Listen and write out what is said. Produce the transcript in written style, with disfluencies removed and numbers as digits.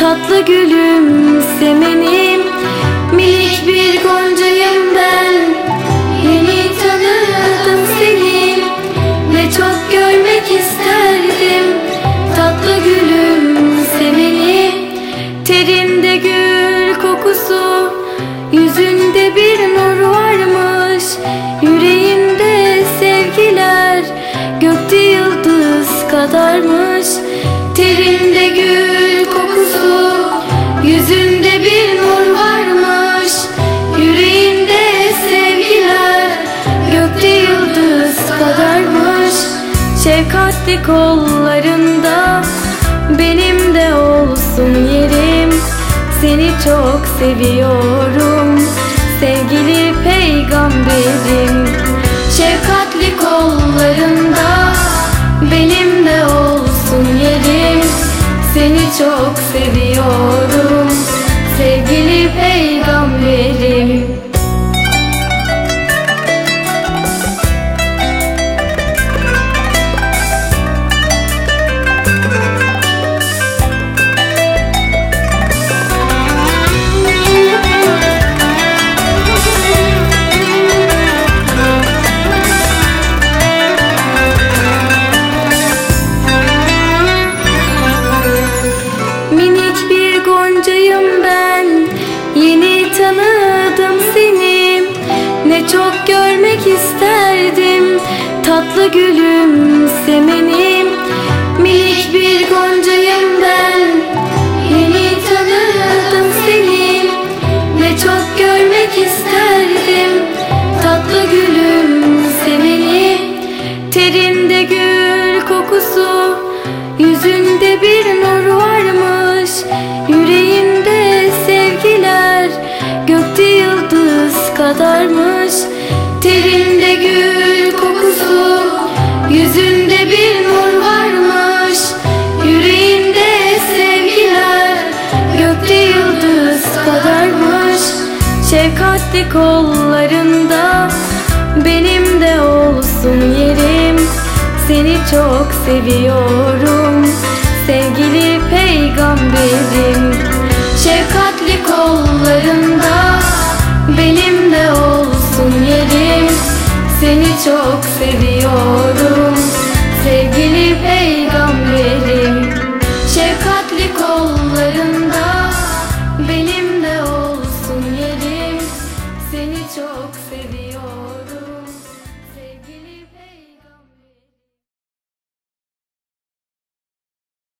tatlı gülüm semenim. Minik bir goncayım ben, yeni tanıdım seni. Ne çok görmek isterdim tatlı gülüm semeni. Terinde gül kokusu, yüzünde bir nur varmış. Yüreğinde sevgiler, gökte yıldız kadarmış. Terinde gül kokusu, yüzünde bir nur varmış. Yüreğinde sevgiler, gökte yıldız kadarmış. Şefkatli kollarında benim de olsun yerim. Seni çok seviyorum sevgili peygamberim. Şefkatli kollarında benim de olsun yerim. Seni çok seviyorum sevgili peygamberim. Goncayım ben, yeni tanıdım seni. Ne çok görmek isterdim tatlı gülüm semenim. Minik bir goncayım ben, yeni tanıdım seni. Ne çok görmek isterdim tatlı gülüm semeni. Terinde gül kokusu, yüzünde bir nur varmış. Yüreğinde sevgiler, gökte yıldız kadarmış. Terinde gül kokusu, yüzünde bir nur varmış. Yüreğinde sevgiler, gökte yıldız kadarmış. Şefkatli kollarında benim de olsun yerim. Seni çok seviyorum sevgili peygamberim. Şefkatli kollarında benim de olsun yerim. Seni çok seviyorum sevgili peygamberim. Şefkatli kollarında benim de olsun yerim. Seni çok seviyorum.